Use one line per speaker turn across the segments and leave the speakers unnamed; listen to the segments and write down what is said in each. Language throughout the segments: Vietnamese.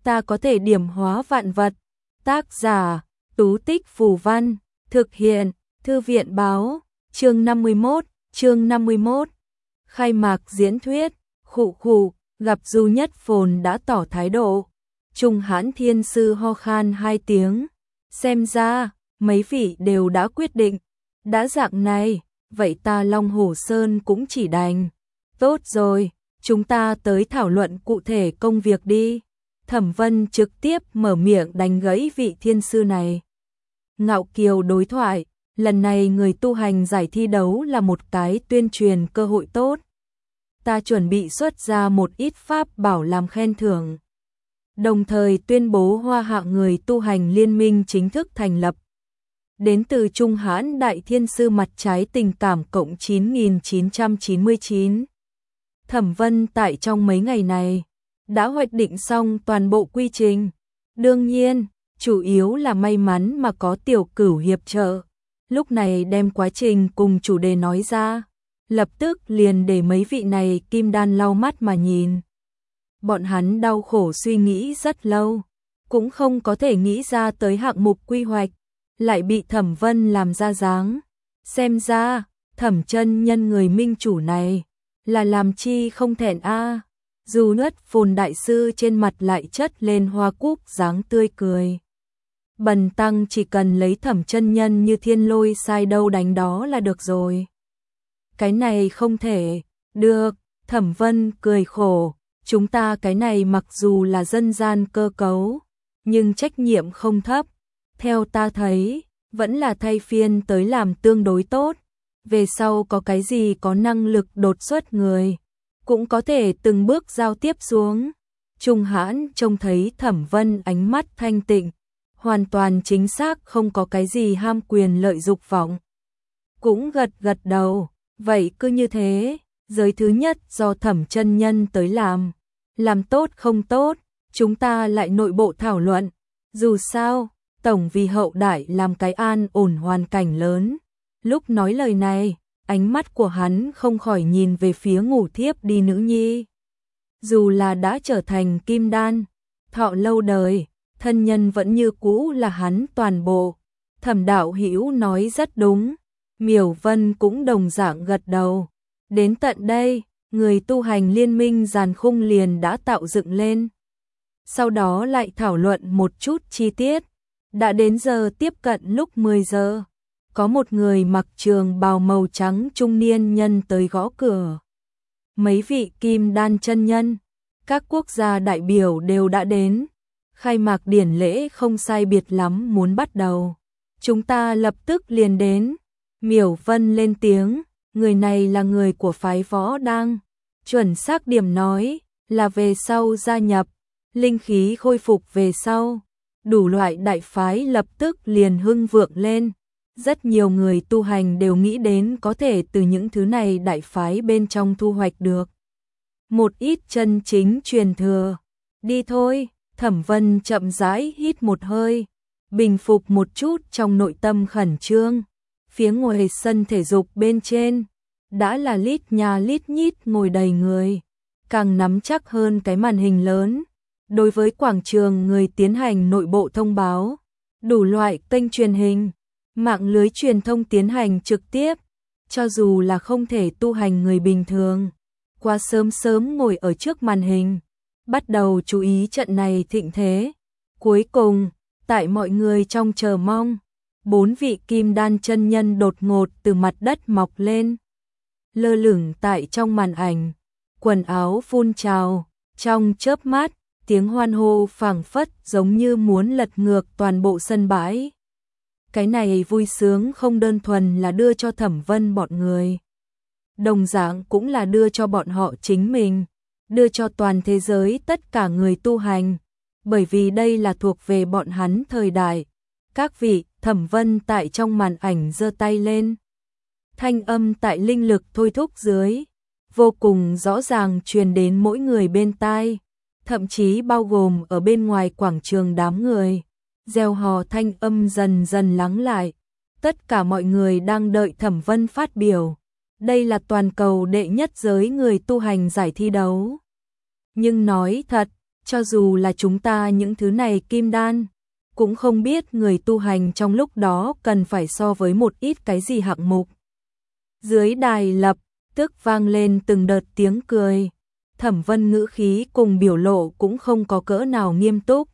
ta có thể điểm hóa vạn vật. Tác giả, Tú Tích Phù Văn, thực hiện, Thư viện Báo, chương 51. Khai mạc diễn thuyết, gặp Du Nhất Phồn đã tỏ thái độ. Trung Hãn Thiên Sư ho khan 2 tiếng, xem ra, mấy vị đều đã quyết định. Đã dạng này, vậy ta Long Hổ Sơn cũng chỉ đành. Tốt rồi, chúng ta tới thảo luận cụ thể công việc đi. Thẩm Vân trực tiếp mở miệng đánh gãy vị thiên sư này. Ngạo kiều đối thoại, lần này người tu hành giải thi đấu là một cái tuyên truyền cơ hội tốt. Ta chuẩn bị xuất ra một ít pháp bảo làm khen thưởng. Đồng thời tuyên bố Hoa Hạ người tu hành liên minh chính thức thành lập. Đến từ Trung Hãn Đại Thiên Sư mặt trái tình cảm cộng 9999. Thẩm Vân tại trong mấy ngày này đã hoạch định xong toàn bộ quy trình. Đương nhiên, chủ yếu là may mắn mà có Tiểu Cửu hiệp trợ. Lúc này đem quá trình cùng chủ đề nói ra, lập tức liền để mấy vị này kim đan lau mắt mà nhìn. Bọn hắn đau khổ suy nghĩ rất lâu, cũng không có thể nghĩ ra tới hạng mục quy hoạch, lại bị Thẩm Vân làm ra dáng. Xem ra, Thẩm chân nhân người minh chủ này là làm chi không thẹn a. Du Nhất Phồn đại sư trên mặt lại chất lên hoa cúc dáng tươi cười. Bần tăng chỉ cần lấy Thẩm chân nhân như thiên lôi sai đâu đánh đó là được rồi. Cái này không thể, được, Thẩm Vân cười khổ, chúng ta cái này mặc dù là dân gian cơ cấu, nhưng trách nhiệm không thấp. Theo ta thấy, vẫn là thay phiên tới làm tương đối tốt. Về sau có cái gì có năng lực đột xuất người, cũng có thể từng bước giao tiếp xuống. Trung Hãn trông thấy Thẩm Vân ánh mắt thanh tịnh, hoàn toàn chính xác không có cái gì ham quyền lợi dục vọng. Cũng gật gật đầu, vậy cứ như thế, giới thứ nhất do Thẩm chân nhân tới làm tốt không tốt, chúng ta lại nội bộ thảo luận. Dù sao, tổng vì hậu đại làm cái an ổn hoàn cảnh lớn. Lúc nói lời này, ánh mắt của hắn không khỏi nhìn về phía ngủ thiếp đi nữ nhi. Dù là đã trở thành kim đan, thọ lâu đời, thân nhân vẫn như cũ là hắn toàn bộ. Thẩm đạo hữu nói rất đúng, Miểu Vân cũng đồng dạng gật đầu. Đến tận đây, người tu hành liên minh giàn khung liền đã tạo dựng lên. Sau đó lại thảo luận một chút chi tiết. Đã đến giờ tiếp cận lúc 10 giờ. Có một người mặc trường bào màu trắng trung niên nhân tới gõ cửa. Mấy vị kim đan chân nhân, các quốc gia đại biểu đều đã đến. Khai mạc điển lễ không sai biệt lắm muốn bắt đầu. Chúng ta lập tức liền đến. Miểu Vân lên tiếng, người này là người của phái Võ Đang. Chuẩn xác điểm nói là về sau gia nhập, linh khí khôi phục về sau. Đủ loại đại phái lập tức liền hưng vượng lên. Rất nhiều người tu hành đều nghĩ đến có thể từ những thứ này đại phái bên trong thu hoạch được một ít chân chính truyền thừa. Đi thôi, Thẩm Vân chậm rãi hít một hơi, bình phục một chút trong nội tâm khẩn trương. Phía ngoài sân thể dục bên trên, đã là lít nhà lít nhít ngồi đầy người, càng nắm chắc hơn cái màn hình lớn. Đối với quảng trường người tiến hành nội bộ thông báo, đủ loại kênh truyền hình, mạng lưới truyền thông tiến hành trực tiếp, cho dù là không thể tu hành người bình thường, quá sớm ngồi ở trước màn hình, bắt đầu chú ý trận này thịnh thế. Cuối cùng, tại mọi người trong chờ mong, 4 vị kim đan chân nhân đột ngột từ mặt đất mọc lên, lơ lửng tại trong màn ảnh, quần áo phun trào, trong chớp mắt, tiếng hoan hô phảng phất giống như muốn lật ngược toàn bộ sân bãi. Cái này vui sướng không đơn thuần là đưa cho Thẩm Vân bọn người, đồng dạng cũng là đưa cho bọn họ chính mình, đưa cho toàn thế giới tất cả người tu hành, bởi vì đây là thuộc về bọn hắn thời đại. Các vị, Thẩm Vân tại trong màn ảnh giơ tay lên. Thanh âm tại linh lực thôi thúc dưới, vô cùng rõ ràng truyền đến mỗi người bên tai, thậm chí bao gồm ở bên ngoài quảng trường đám người. Reo hò thanh âm dần dần lắng lại, tất cả mọi người đang đợi Thẩm Vân phát biểu. Đây là toàn cầu đệ nhất giới người tu hành giải thi đấu. Nhưng nói thật, cho dù là chúng ta những thứ này kim đan, cũng không biết người tu hành trong lúc đó cần phải so với một ít cái gì hạng mục. Dưới đài lập tức vang lên từng đợt tiếng cười. Thẩm Vân ngữ khí cùng biểu lộ cũng không có cỡ nào nghiêm túc.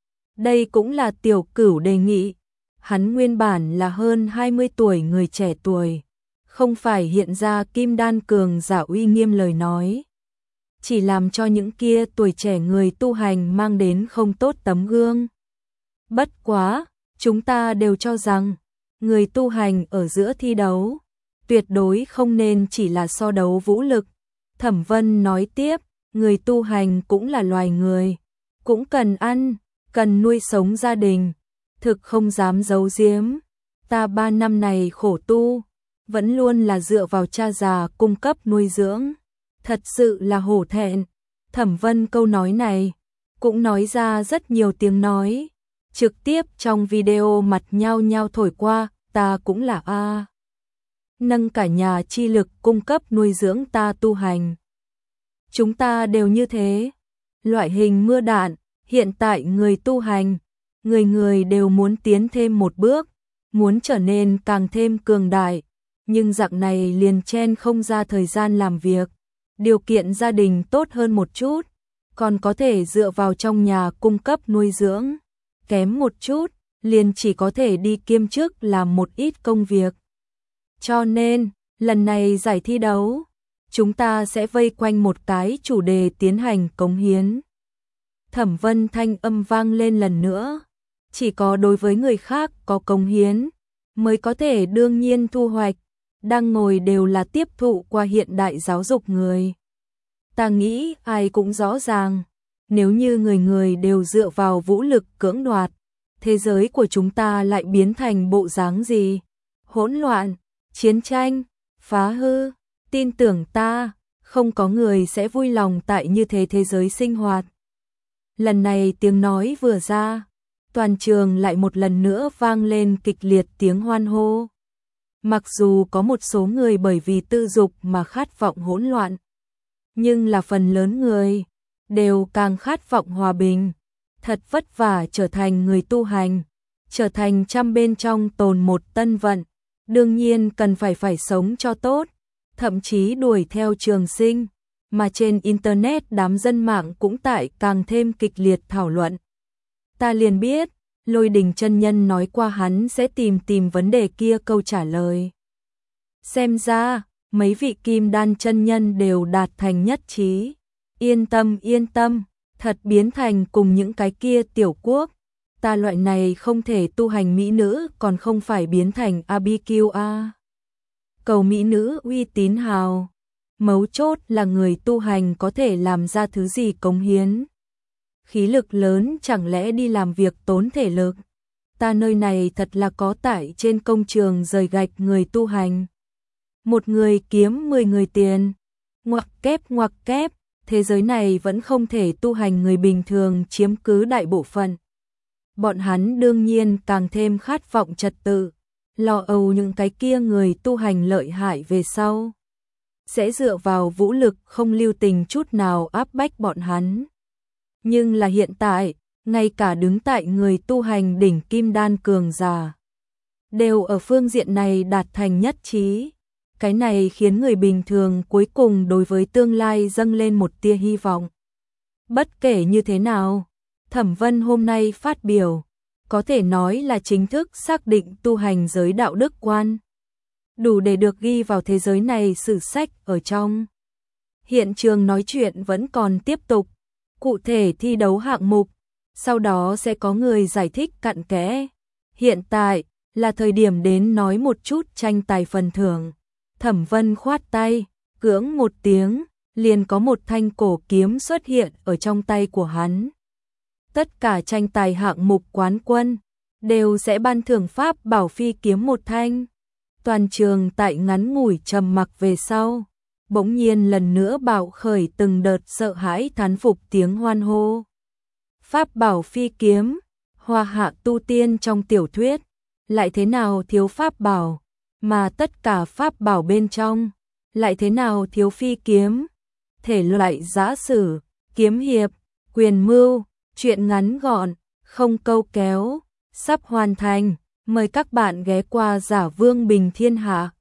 Đây cũng là Tiểu Cửu đề nghị. Hắn nguyên bản là hơn 20 tuổi người trẻ tuổi, không phải hiện ra kim đan cường giả uy nghiêm lời nói, chỉ làm cho những kia tuổi trẻ người tu hành mang đến không tốt tấm gương. Bất quá, chúng ta đều cho rằng, người tu hành ở giữa thi đấu, tuyệt đối không nên chỉ là so đấu vũ lực. Thẩm Vân nói tiếp, người tu hành cũng là loài người, cũng cần ăn, cần nuôi sống gia đình. Thực không dám giấu giếm, ta 3 năm này khổ tu, vẫn luôn là dựa vào cha già cung cấp nuôi dưỡng. Thật sự là hổ thẹn. Thẩm Vân câu nói này cũng nói ra rất nhiều tiếng nói, trực tiếp trong video mặt nhao nhao thổi qua, ta cũng là a. Nâng cả nhà chi lực cung cấp nuôi dưỡng ta tu hành. Chúng ta đều như thế. Loại hình mưa đạn, hiện tại người tu hành, người người đều muốn tiến thêm một bước, muốn trở nên càng thêm cường đại, nhưng dạng này liền chen không ra thời gian làm việc, điều kiện gia đình tốt hơn một chút, còn có thể dựa vào trong nhà cung cấp nuôi dưỡng, kém một chút, liền chỉ có thể đi kiêm chức làm một ít công việc. Cho nên, lần này giải thi đấu, chúng ta sẽ vây quanh một cái chủ đề tiến hành cống hiến. Thẩm Vân thanh âm vang lên lần nữa. Chỉ có đối với người khác có cống hiến, mới có thể đương nhiên thu hoạch, đang ngồi đều là tiếp thụ qua hiện đại giáo dục người. Ta nghĩ ai cũng rõ ràng, nếu như người người đều dựa vào vũ lực cưỡng đoạt, thế giới của chúng ta lại biến thành bộ dáng gì? Hỗn loạn, chiến tranh, phá hư, tin tưởng ta, không có người sẽ vui lòng tại như thế giới sinh hoạt. Lần này tiếng nói vừa ra, toàn trường lại một lần nữa vang lên kịch liệt tiếng hoan hô. Mặc dù có một số người bởi vì tư dục mà khát vọng hỗn loạn, nhưng là phần lớn người đều càng khát vọng hòa bình, thật vất vả trở thành người tu hành, trở thành trăm bên trong tồn một tân vận, đương nhiên cần phải sống cho tốt, thậm chí đuổi theo trường sinh, mà trên internet đám dân mạng cũng tại càng thêm kịch liệt thảo luận. Ta liền biết, Lôi Đình chân nhân nói qua hắn sẽ tìm vấn đề kia câu trả lời. Xem ra, mấy vị kim đan chân nhân đều đạt thành nhất trí. Yên tâm, thật biến thành cùng những cái kia tiểu quốc. Ta loại này không thể tu hành mỹ nữ còn không phải biến thành ABQA. Cầu mỹ nữ uy tín hào. Mấu chốt là người tu hành có thể làm ra thứ gì cống hiến. Khí lực lớn chẳng lẽ đi làm việc tốn thể lực. Ta nơi này thật là có tại trên công trường rời gạch người tu hành. Một người kiếm 10 người tiền. Ngoặc kép, thế giới này vẫn không thể tu hành người bình thường chiếm cứ đại bộ phận. Bọn hắn đương nhiên càng thêm khát vọng trật tự, lo âu những cái kia người tu hành lợi hại về sau. Sẽ dựa vào vũ lực không lưu tình chút nào áp bách bọn hắn. Nhưng là hiện tại, ngay cả đứng tại người tu hành đỉnh kim đan cường giả, đều ở phương diện này đạt thành nhất trí. Cái này khiến người bình thường cuối cùng đối với tương lai dâng lên một tia hy vọng. Bất kể như thế nào, Thẩm Vân hôm nay phát biểu, có thể nói là chính thức xác định tu hành giới đạo đức quan, đủ để được ghi vào thế giới này sử sách ở trong. Hiện trường nói chuyện vẫn còn tiếp tục, cụ thể thi đấu hạng mục, sau đó sẽ có người giải thích cặn kẽ. Hiện tại là thời điểm đến nói một chút tranh tài phần thưởng. Thẩm Vân khoát tay, cưỡng một tiếng, liền có một thanh cổ kiếm xuất hiện ở trong tay của hắn. Tất cả tranh tài hạng mục quán quân đều sẽ ban thưởng pháp bảo phi kiếm một thanh. Toàn trường tại ngắn ngủi trầm mặc về sau, bỗng nhiên lần nữa bạo khởi từng đợt sợ hãi thán phục tiếng hoan hô. Pháp bảo phi kiếm, hoa hạ tu tiên trong tiểu thuyết, lại thế nào thiếu pháp bảo, mà tất cả pháp bảo bên trong, lại thế nào thiếu phi kiếm. Thể loại giã sử, kiếm hiệp, Quyền mưu, chuyện ngắn gọn, không câu kéo, sắp hoàn thành. Mời các bạn ghé qua Giả Vương Bình Thiên Hạ.